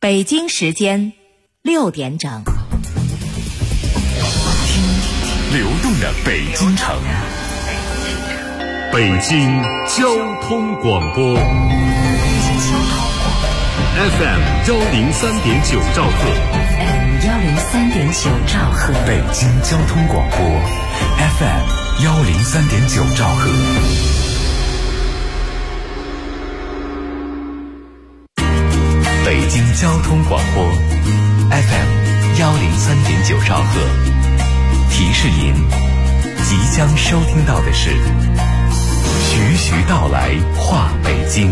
北京时间6点整。 听流动的北京城，北京交通广播 FM 103.9兆赫， 103.9兆赫， 北京交通广播 FM 103.9兆赫。北京交通广播 FM 103.9兆赫，提示您，即将收听到的是徐徐道来话北京。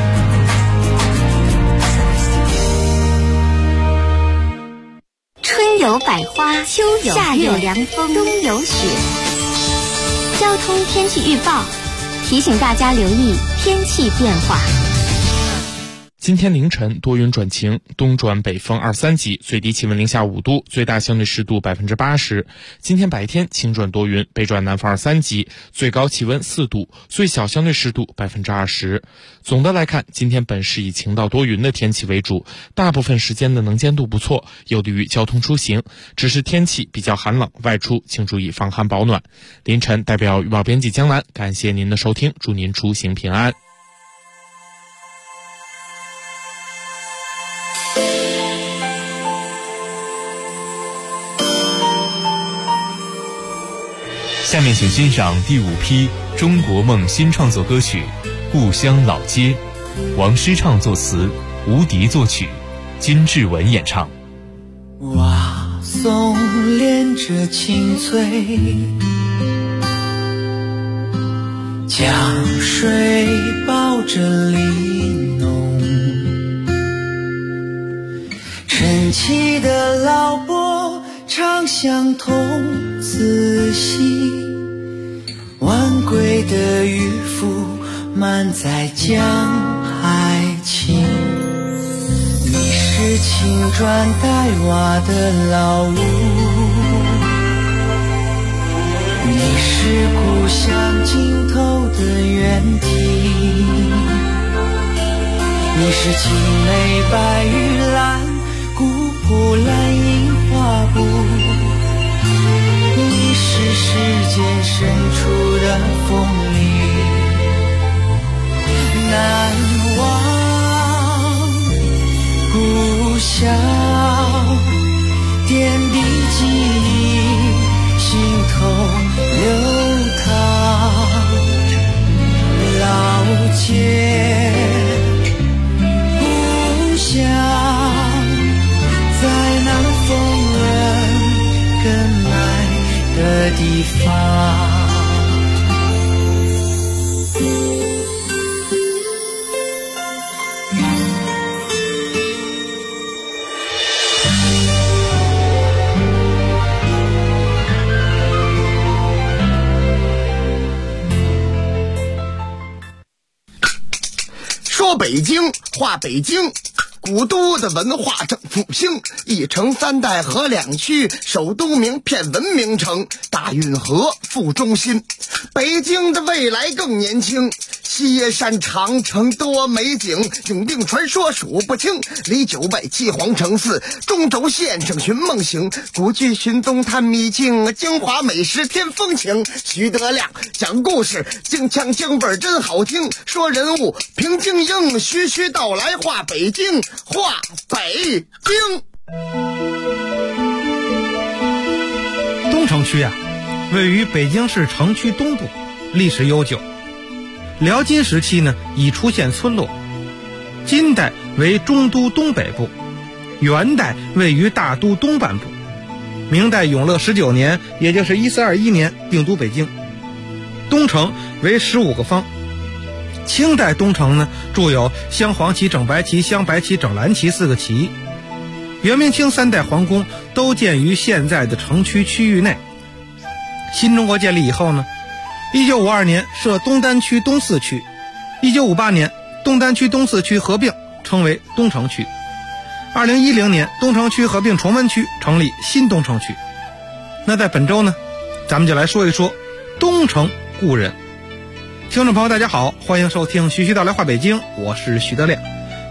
春有百花，秋有夏有凉风，冬有雪。交通天气预报提醒大家留意天气变化。 今天凌晨多云转晴，东转北风2、3级，最低气温零下5度，最大相对湿度80%。今天白天晴转多云，北转南风2、3级，最高气温4度，最小相对湿度20%。总的来看，今天本市以晴到多云的天气为主，大部分时间的能见度不错，有利于交通出行。只是天气比较寒冷，外出请注意防寒保暖。凌晨代表预报编辑江兰，感谢您的收听，祝您出行平安。 下面请欣赏第5批中国梦新创作歌曲《故乡老街》，王诗畅作词，吴迪作曲，金志文演唱。 瓦松连着青翠，江水抱着梨浓，晨起的老伯唱相同，仔细晚归的渔夫满载江海情。你是青砖黛瓦的老屋，你是故乡尽头的原地，你是青梅白玉兰，古朴蓝印花布，你是世间深处的风里难忘故乡，点滴记忆心头流淌，老街故乡在那风人跟埋的地方。 说北京话北京，古都的文化正复兴，一城3代合2区，首都名片文明城，大运河副中心。北京的未来更年轻，西耶山长城多美景，永定传说数不清，离9拜7皇城寺，中轴线上寻梦行，古剧寻踪探秘境，京华美食添风情。徐德亮讲故事，京腔京味真好听，说人物平静应，徐徐道来话北京，话北京。 东城区位于北京市城区东部，历史悠久。辽金时期已出现村落，金代为中都东北部，元代位于大都东半部，明代永乐19年，也就是1421年定都北京。东城为15个方。清代东城筑有镶黄旗、整白旗、镶白旗、整蓝旗4个旗。元明清3代皇宫都建于现在的城区区域内。新中国建立以后1952年设东单区东4区，1958年东单区东4区合并称为东城区，2010年东城区合并崇文区成立新东城区。那在本周咱们就来说一说东城故人。听众朋友大家好，欢迎收听徐徐道来话北京，我是徐德亮。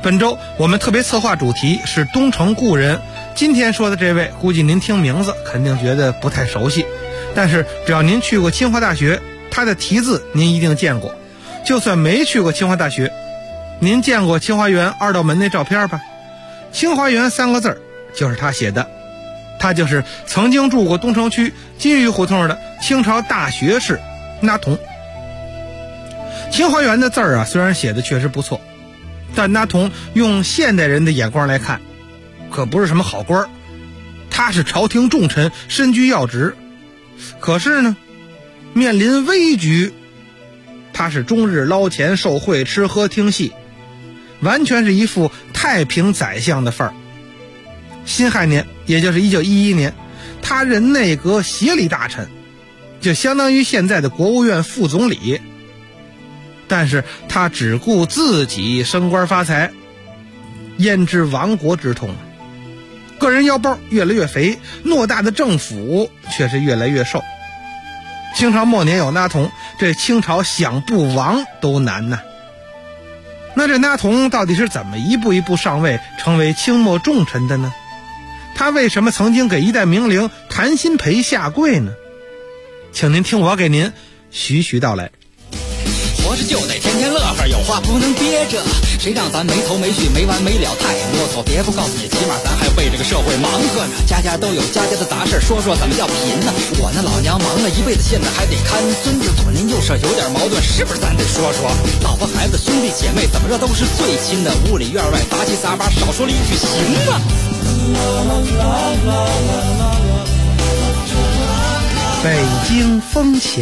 本周我们特别策划主题是东城故人。今天说的这位，估计您听名字肯定觉得不太熟悉，但是只要您去过清华大学，他的题字您一定见过。就算没去过清华大学，您见过清华园二道门那照片吧？清华园3个字就是他写的。他就是曾经住过东城区金鱼胡同的清朝大学士那童。清华园的字啊，虽然写的确实不错，但那童用现代人的眼光来看，可不是什么好官。他是朝廷重臣，身居要职，可是呢，面临危局，他是终日捞钱受贿，吃喝听戏，完全是一副太平宰相的范儿。辛亥年，也就是1911年，他任内阁协理大臣，就相当于现在的国务院副总理。但是他只顾自己升官发财，焉知亡国之痛？个人腰包越来越肥，偌大的政府却是越来越瘦。清朝末年有那童，这清朝想不亡都难呐。那这那童到底是怎么一步一步上位，成为清末重臣的呢？他为什么曾经给一代名伶谭鑫培下跪呢？请您听我给您徐徐道来。 活着就得天天乐呵，有话不能憋着，谁让咱没头没绪没完没了太啰嗦。别不告诉你，起码咱还为这个社会忙活着，家家都有家家的杂事，说说怎么叫贫呢？我那老娘忙了一辈子，现在还得看孙子，左邻右舍有点矛盾，是不是咱得说说？老婆孩子兄弟姐妹怎么着都是最亲的，屋里院外杂七杂八，少说了一句行吗？ 北京风情。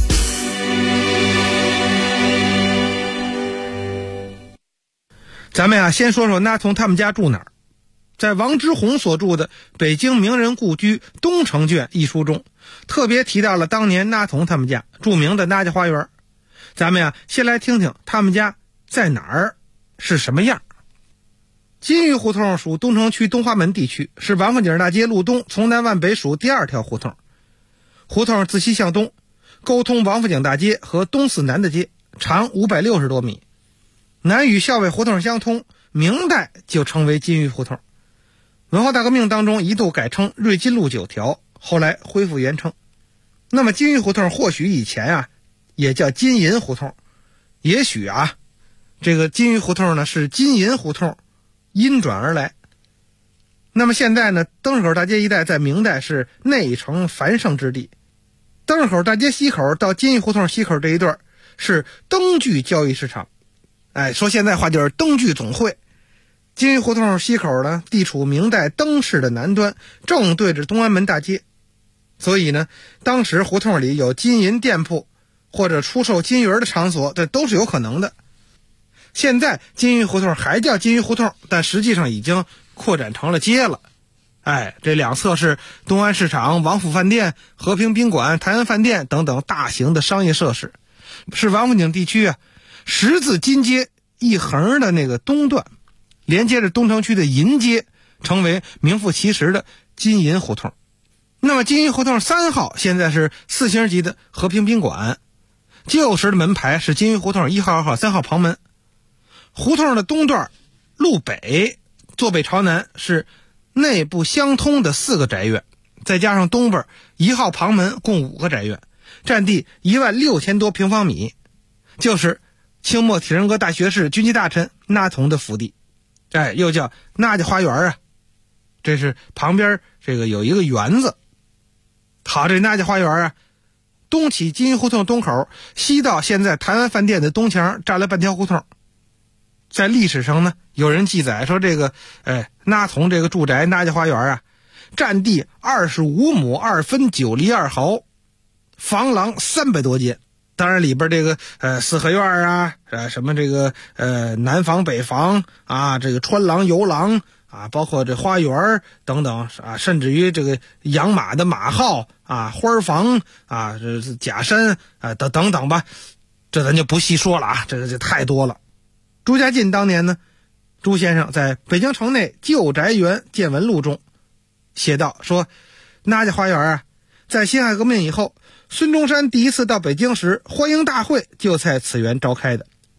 咱们先说说那童他们家住哪儿。在王之宏所著的《北京名人故居东城卷》一书中，特别提到了当年那童他们家著名的那家花园。咱们先来听听他们家在哪儿，是什么样。金鱼胡同属东城区东华门地区，是王府井大街路东从南往北属第2条胡同。胡同自西向东，沟通王府井大街和东四南的街，长560多米。南与校尉胡同相通，明代就称为金鱼胡同。文化大革命当中一度改称瑞金路9条，后来恢复原称。那么金鱼胡同或许以前也叫金银胡同，也许这个金鱼胡同呢是金银胡同因转而来。那么现在呢，灯市口大街一带在明代是内城繁盛之地。灯市口大街西口到金鱼胡同西口这一段是灯具交易市场，说现在话就是灯具总会。金鱼胡同西口呢，地处明代灯市的南端，正对着东安门大街，所以呢，当时胡同里有金银店铺或者出售金鱼的场所，这都是有可能的。现在金鱼胡同还叫金鱼胡同，但实际上已经扩展成了街了。这两侧是东安市场、王府饭店、和平宾馆、泰安饭店等等大型的商业设施，是王府井地区十字金街一横的那个东段，连接着东城区的银街，成为名副其实的金银胡同。那么金银胡同3号现在是4星级的和平宾馆，旧时的门牌是金银胡同1号、2号、3号旁门。胡同的东段路北，坐北朝南，是内部相通的4个宅院，再加上东边1号旁门，共5个宅院，占地16000多平方米，就是清末体仁阁大学士、军机大臣那童的府邸。又叫那家花园这是旁边这个有一个园子。好，这那家花园东起金鱼胡同东口，西到现在台湾饭店的东墙，占了半条胡同。在历史上呢，有人记载说这个那童这个住宅那家花园占地25亩2分9厘2毫，房廊300多间。当然里边这个四合院什么这个南房北房这个穿廊游廊包括这花园等等甚至于这个养马的马号花房这假山等等吧，这咱就不细说了这太多了。朱家进当年呢，朱先生在北京城内旧宅园见闻录中写道说，那家花园在辛亥革命以后，孙中山第一次到北京时，欢迎大会就在此园召开的。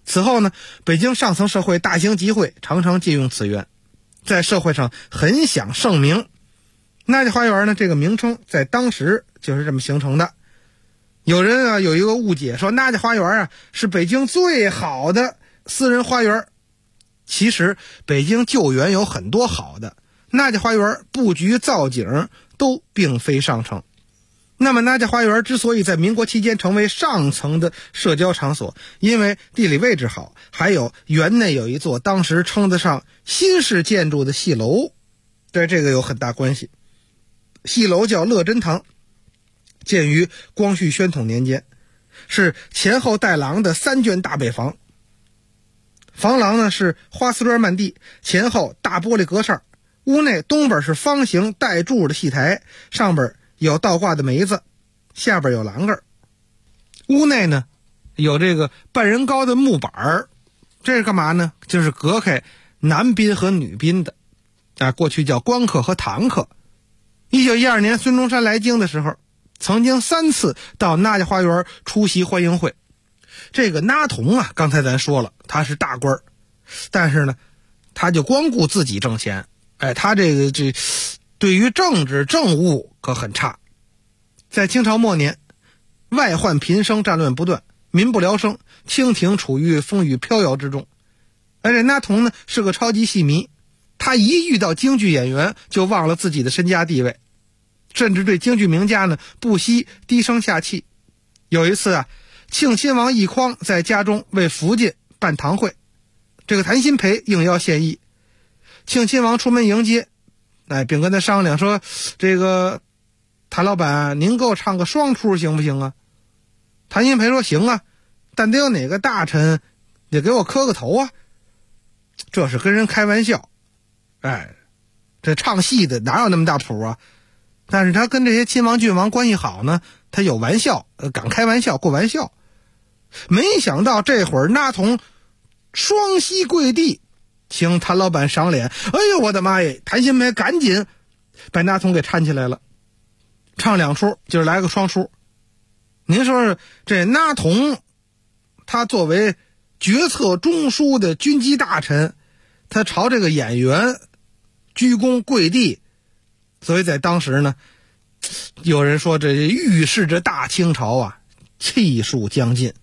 此后呢，北京上层社会大型集会常常借用此园，在社会上很享盛名。那家花园呢，这个名称在当时就是这么形成的。有人啊有一个误解，说那家花园啊是北京最好的私人花园。其实北京旧园有很多好的，那家花园布局造景都并非上乘。那么那家花园之所以在民国期间成为上层的社交场所，因为地理位置好，还有园内有一座当时称得上新式建筑的戏楼，对这个有很大关系。戏楼叫乐真堂，建于光绪宣统年间，是前后带廊的3卷大北房。房廊呢是花瓷砖漫地，前后大玻璃格扇，屋内东边是方形带柱的戏台，上边有倒挂的梅子，下边有栏杆。屋内呢有这个半人高的木板，这是干嘛呢？就是隔开男宾和女宾的，过去叫官客和堂客。1912年孙中山来京的时候，曾经3次到那家花园出席欢迎会。这个那童啊，刚才咱说了，他是大官，但是呢他就光顾自己挣钱，他这对于政治政务可很差。在清朝末年，外患频生，战乱不断，民不聊生，清廷处于风雨飘摇之中。而且那童呢是个超级戏迷，他一遇到京剧演员就忘了自己的身家地位，甚至对京剧名家呢不惜低声下气。有一次啊，庆亲王奕匡在家中为福晋办堂会，这个谭鑫培应邀献艺。庆亲王出门迎接，并跟他商量说，这个谭老板您给我唱个双出行不行啊？谭鑫培说行啊，但得有哪个大臣也给我磕个头啊。这是跟人开玩笑，这唱戏的哪有那么大谱啊？但是他跟这些亲王郡王关系好呢，他有玩笑，敢开玩笑过玩笑。没想到这会儿那童双膝跪地请谭老板赏脸，哎呦我的妈耶！谭鑫培赶紧把那童给搀起来了，唱2出就是来个双出。您说这那童他作为决策中枢的军机大臣，他朝这个演员鞠躬跪地，所以在当时呢，有人说这预示着大清朝啊气数将尽。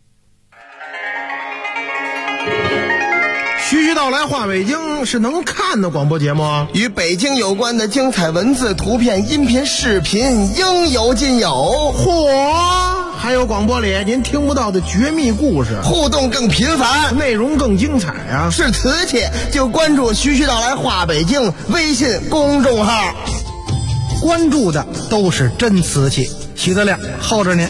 徐徐道来话北京是能看的广播节目， 与北京有关的精彩文字、图片、音频、视频应有尽有。 嚯！还有广播里您听不到的绝密故事， 互动更频繁， 内容更精彩啊！ 是瓷器就关注徐徐道来话北京微信公众号， 关注的都是真瓷器。徐德亮候着您。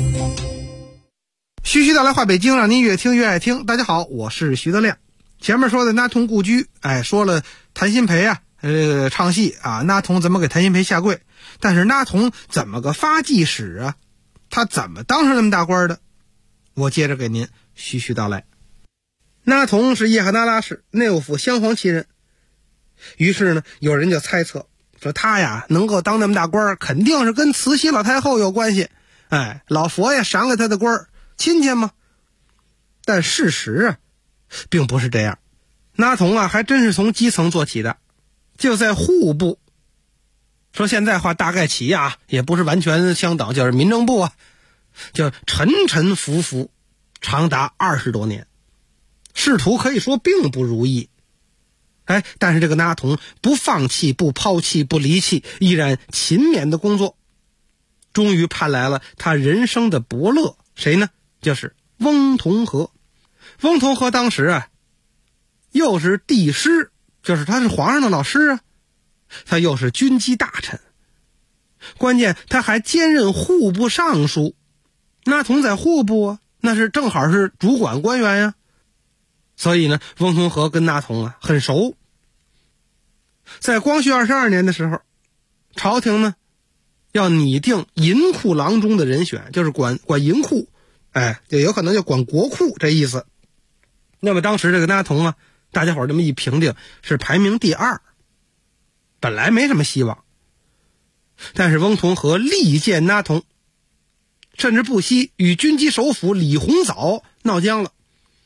徐徐道来话北京，让您越听越爱听。大家好，我是徐德亮。前面说的那童故居，说了谭鑫培啊，唱戏啊，那童怎么给谭鑫培下跪？但是那童怎么个发迹史啊？他怎么当上那么大官的？我接着给您徐徐道来。那童是叶赫那拉氏内务府镶黄旗人，于是呢，有人就猜测说他呀能够当那么大官，肯定是跟慈禧老太后有关系。老佛爷赏给他的官，亲戚吗？但事实啊并不是这样。那童啊还真是从基层做起的，就在户部，说现在话大概起啊也不是完全相等，就是民政部啊，就沉沉浮浮长达20多年，仕途可以说并不如意。但是这个那童不放弃，不抛弃，不离弃，依然勤勉的工作，终于盼来了他人生的伯乐，谁呢？就是翁同龢。翁同龢当时啊又是帝师，就是他是皇上的老师啊，他又是军机大臣，关键他还兼任户部尚书。那童在户部啊，那是正好是主管官员呀，所以呢翁同龢跟那童啊很熟。在光绪22年的时候，朝廷呢要拟定银库郎中的人选，就是管银库，也有可能就管国库这意思。那么当时这个那童啊，大家伙这么一评定是排名第2，本来没什么希望。但是翁同龢力荐那童，甚至不惜与军机首辅李鸿藻闹僵了。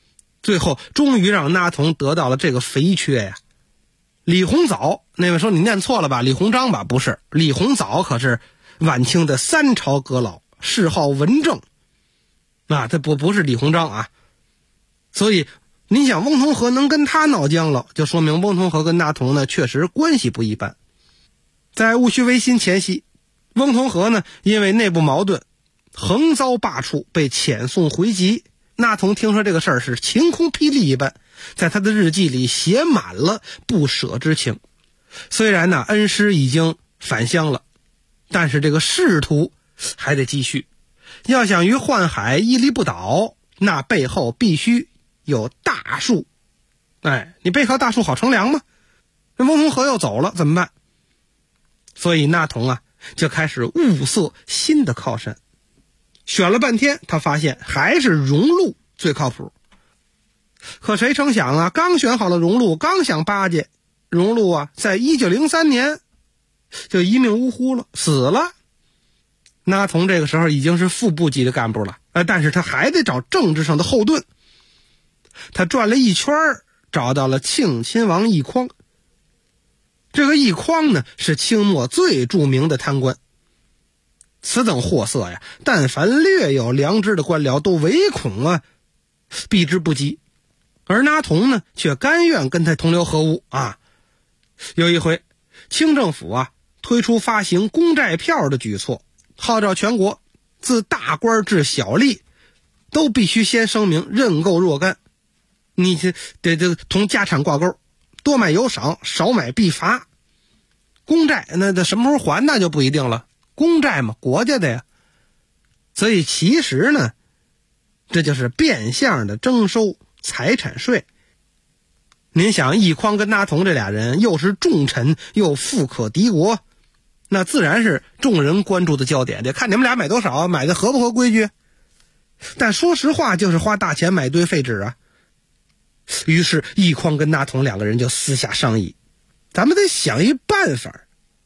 最后终于让那童得到了这个肥缺呀。李鸿藻，那位说你念错了吧，李鸿章吧？不是，李鸿藻可是晚清的3朝阁老，谥号文正啊，这不是李鸿章啊。所以你想翁同龢能跟他闹僵了，就说明翁同龢跟那童呢确实关系不一般。在戊戌维新前夕，翁同龢呢因为内部矛盾横遭罢黜，被遣送回籍。那童听说这个事儿是晴空霹雳一般，在他的日记里写满了不舍之情。虽然呢恩师已经返乡了，但是这个仕途还得继续。要想于宦海屹立不倒，那背后必须有大树。你背靠大树好乘凉吗？这翁同龢又走了怎么办？所以那童就开始物色新的靠山。选了半天，他发现还是荣禄最靠谱。可谁成想刚选好了荣禄，刚想巴结荣禄在1903年就一命呜呼了，死了。那童这个时候已经是副部级的干部了，但是他还得找政治上的后盾。他转了一圈，找到了庆亲王奕匡。这个奕匡呢，是清末最著名的贪官。此等货色呀，但凡略有良知的官僚都唯恐避之不及。而那童呢，却甘愿跟他同流合污有一回，清政府推出发行公债票的举措，号召全国自大官至小吏都必须先声明认购若干，你得同家产挂钩，多买有赏，少买必罚。公债那什么时候还那就不一定了，公债嘛，国家的呀。所以其实呢，这就是变相的征收财产税。您想奕匡跟那童这俩人又是重臣又富可敌国，那自然是众人关注的焦点，得看你们俩买多少，买的合不合规矩。但说实话，就是花大钱买堆废纸于是奕匡跟那童两个人就私下商议，咱们得想一办法。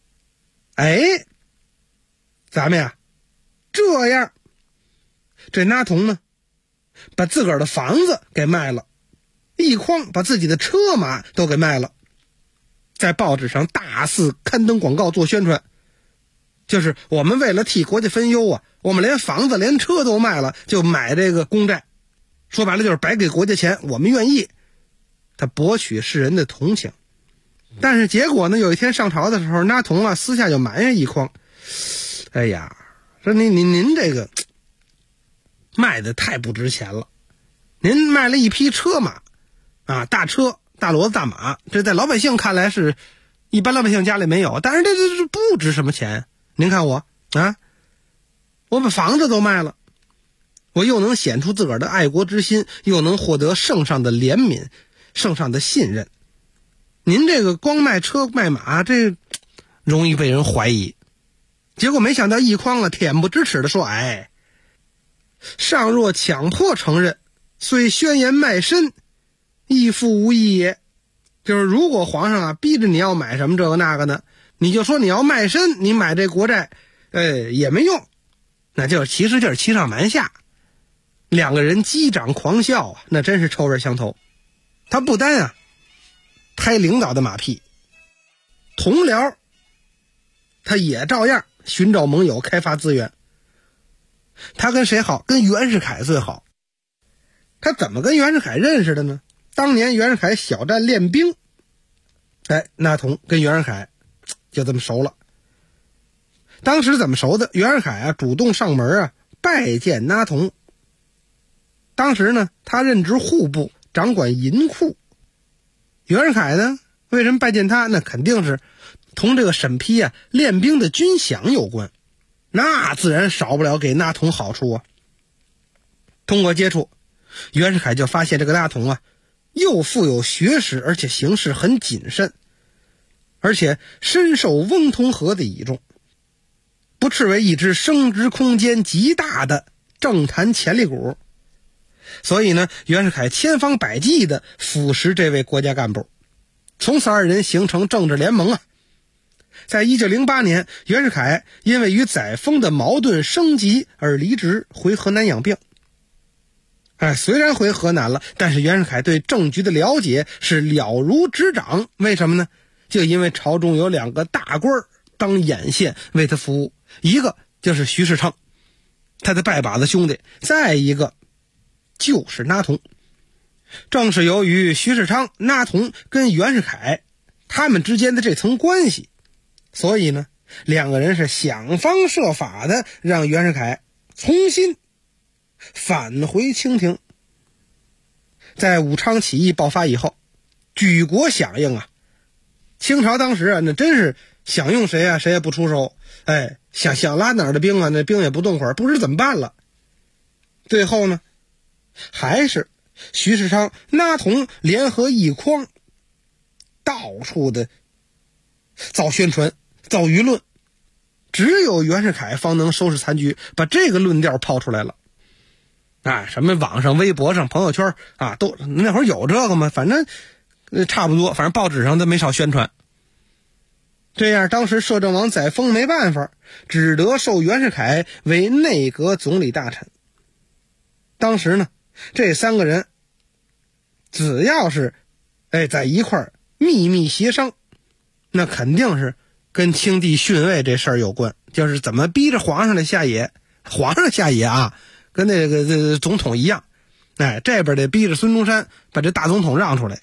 咱们这样，这那童呢把自个儿的房子给卖了，奕匡把自己的车马都给卖了，在报纸上大肆刊登广告做宣传，就是我们为了替国家分忧我们连房子连车都卖了，就买这个公债，说白了就是白给国家钱，我们愿意。他博取世人的同情。但是结果呢，有一天上朝的时候，那童私下就埋怨奕匡，说您这个卖的太不值钱了，您卖了一匹车马大车大骡子大马，这在老百姓看来是一般老百姓家里没有，但是这不值什么钱。您看我我把房子都卖了，我又能显出自个儿的爱国之心，又能获得圣上的怜悯，圣上的信任。您这个光卖车卖马，这容易被人怀疑。结果没想到奕匡恬不知耻地说，上若强迫承认，虽宣言卖身，亦复无益也。就是如果皇上逼着你要买什么这个那个呢，你就说你要卖身，你买这国债也没用。那就是其实就是欺上瞒下。两个人击掌狂笑那真是臭味相投。他不单拍领导的马屁，同僚他也照样寻找盟友，开发资源。他跟谁好？跟袁世凯最好。他怎么跟袁世凯认识的呢？当年袁世凯小站练兵，那童跟袁世凯就这么熟了。当时怎么熟的？袁世凯主动上门拜见那童。当时呢，他任职户部，掌管银库。袁世凯呢，为什么拜见他？那肯定是同这个审批练兵的军饷有关，那自然少不了给那童好处通过接触，袁世凯就发现这个那童又富有学识，而且行事很谨慎，而且深受翁同龢的倚重，不斥为一支升值空间极大的政坛潜力股。所以呢，袁世凯千方百计地腐蚀这位国家干部，从此二人形成政治联盟在1908年，袁世凯因为与载沣的矛盾升级而离职，回河南养病。 虽然回河南了，但是袁世凯对政局的了解是了如指掌。为什么呢？就因为朝中有2个大官当眼线为他服务，一个就是徐世昌，他的拜把子兄弟，再一个就是那童。正是由于徐世昌、那童跟袁世凯他们之间的这层关系，所以呢2个人是想方设法的让袁世凯重新返回清廷。在武昌起义爆发以后，举国响应啊，清朝当时那真是想用谁啊谁也不出手，想拉哪儿的兵啊，那兵也不动会儿，不知怎么办了。最后呢还是徐世昌、那童联合一匡，到处的造宣传、造舆论，只有袁世凯方能收拾残局，把这个论调抛出来了。什么网上、微博上、朋友圈都那会儿有这个吗？反正差不多，反正报纸上都没少宣传。这样当时摄政王载沣没办法，只得授袁世凯为内阁总理大臣。当时呢这3个人只要是在一块儿秘密协商，那肯定是跟清帝逊位这事儿有关，就是怎么逼着皇上来下野。皇上下野跟那个总统一样，这边得逼着孙中山把这大总统让出来。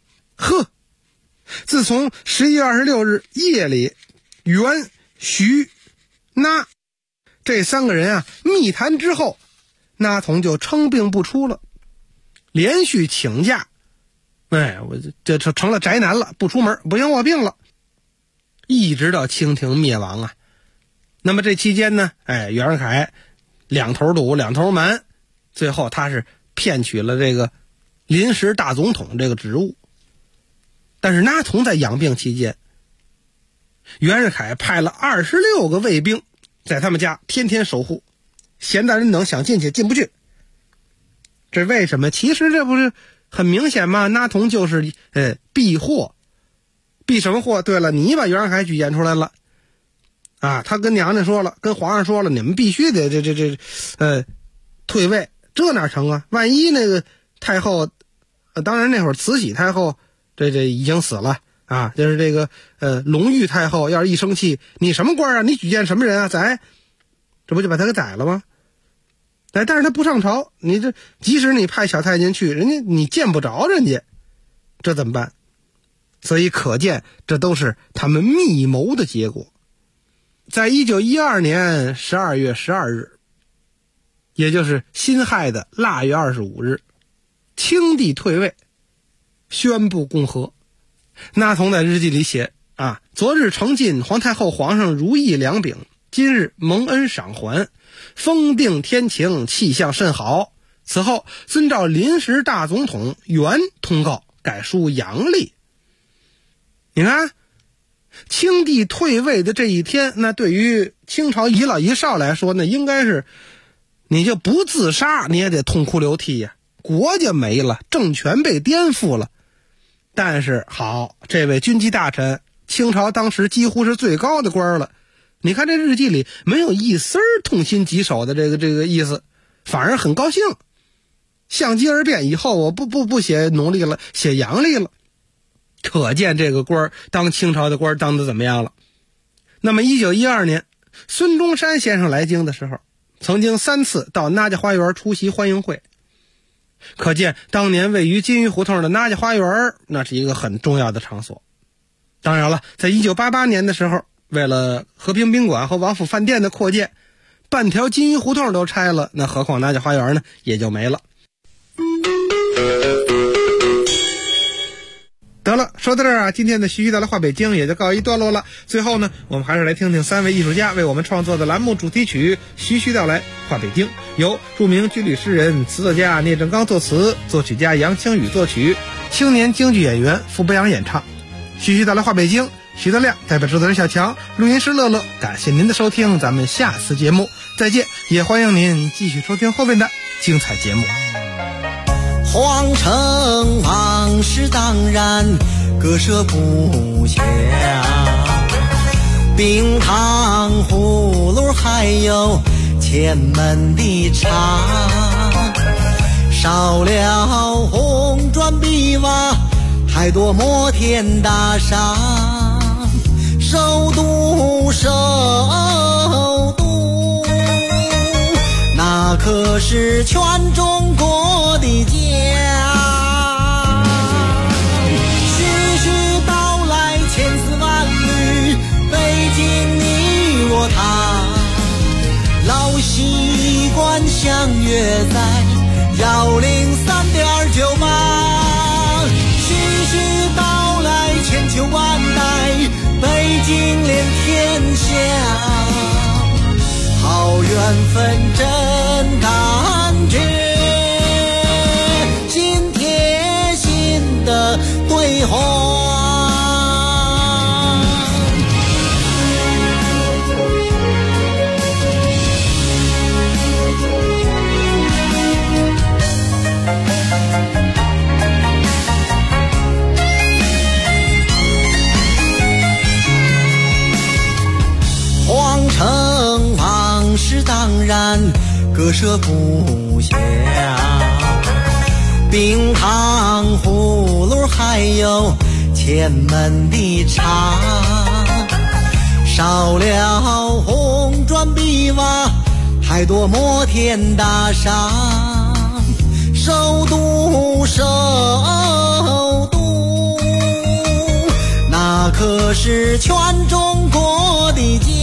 自从11月26日夜里，袁、徐、那这3个人密谈之后，那童就称病不出了，连续请假，我这成了宅男了，不出门，不行我病了，一直到清廷灭亡那么这期间呢，袁世凯2头堵2头瞒，最后他是骗取了这个临时大总统这个职务。但是那童在养病期间，袁世凯派了26个卫兵在他们家天天守护，闲的人等想进去进不去。这为什么？其实这不是很明显吗？那童就是避祸。避什么祸？对了，你把袁世凯举荐出来了他跟娘娘说了，跟皇上说了，你们必须得退位，这哪成啊？万一那个太后，当然那会儿慈禧太后这已经死了就是这个隆裕太后要是一生气，你什么官你举荐什么人宰，这不就把他给宰了吗？但是他不上朝，你这即使你派小太监去，人家你见不着人家，这怎么办？所以可见这都是他们密谋的结果。在1912年12月12日，也就是辛亥的腊月25日，清帝退位，宣布共和。那童在日记里写昨日承进皇太后皇上如意良饼，今日蒙恩赏还，风定天晴，气象甚好。此后遵照临时大总统原通告，改书阳历。你看清帝退位的这一天，那对于清朝一老一少来说，那应该是你就不自杀你也得痛哭流涕国家没了，政权被颠覆了。但是好，这位军机大臣，清朝当时几乎是最高的官了，你看这日记里没有一丝痛心疾首的这个意思，反而很高兴。相机而变以后，我不写农历了，写阳历了。可见这个官当清朝的官当得怎么样了。那么1912年孙中山先生来京的时候，曾经3次到那家花园出席欢迎会，可见当年位于金鱼胡同的那家花园那是一个很重要的场所。当然了，在1988年的时候，为了和平宾馆和王府饭店的扩建，半条金鱼胡同都拆了，那何况那家花园呢也就没了。得了，说到这儿今天的徐徐道来话北京也就告一段落了。最后呢，我们还是来听听3位艺术家为我们创作的栏目主题曲《徐徐道来话北京》，由著名军旅诗人、词作家聂政刚作词，作曲家杨清宇作曲，青年京剧演员傅北阳演唱。徐徐道来话北京，徐德亮代表制作人小强，录音师乐乐，感谢您的收听，咱们下次节目再见，也欢迎您继续收听后面的精彩节目。 皇城往事当然割舍不下，冰糖葫芦还有前门的茶， 少了红砖碧瓦，太多摩天大厦。首都，首都，那可是全中国的家。徐徐道来千丝万缕，北京你我他，老习惯相约在103.98。徐徐道来千秋万代，北京连天下，好缘分真感觉，心贴心的对话。皇城往事当然割舍不下，冰糖葫芦还有前门的茶，少了红砖碧瓦，太多摩天大厦。首都，首都，那可是全中国的家。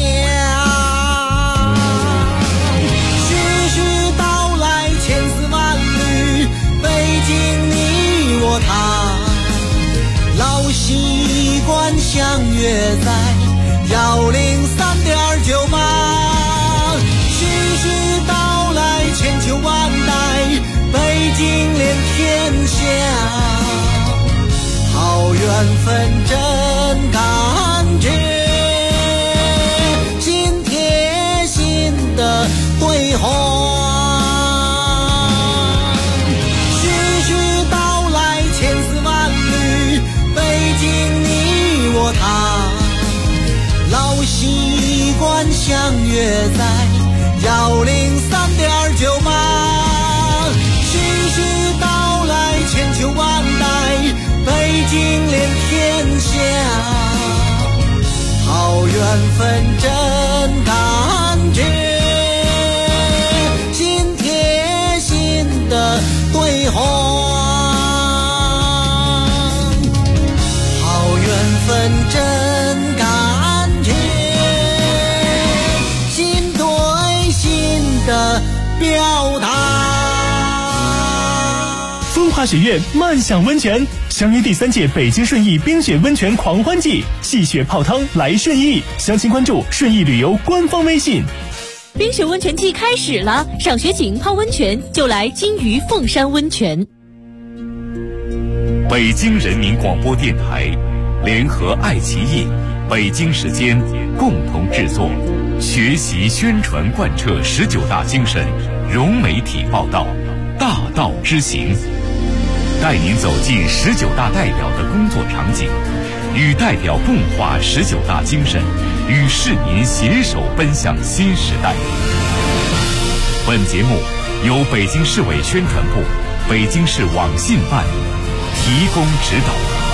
徐徐道来千丝万缕，北京你我他，老习惯相约在103.98。徐徐道来千秋万代，北京连天下，好缘分真感觉，心贴心的对话。徐徐道来千丝万缕，北京你我他，老习惯相约在103.98。徐徐道来千秋万代，北京连天下，好缘分真感觉，心贴心的对话。好缘分真感觉，心对心的表达。 风华学院漫享温泉，相约第3届北京顺义冰雪温泉狂欢季，戏雪泡汤来顺义，详情关注顺义旅游官方微信。 冰雪温泉季开始了，赏雪景泡温泉就来金鱼凤山温泉。 北京人民广播电台联合爱奇艺、北京时间共同制作，学习宣传贯彻19大精神，融媒体报道，大道之行，带您走进19大代表的工作场景，与代表共话19大精神，与市民携手奔向新时代。本节目由北京市委宣传部、北京市网信办提供指导。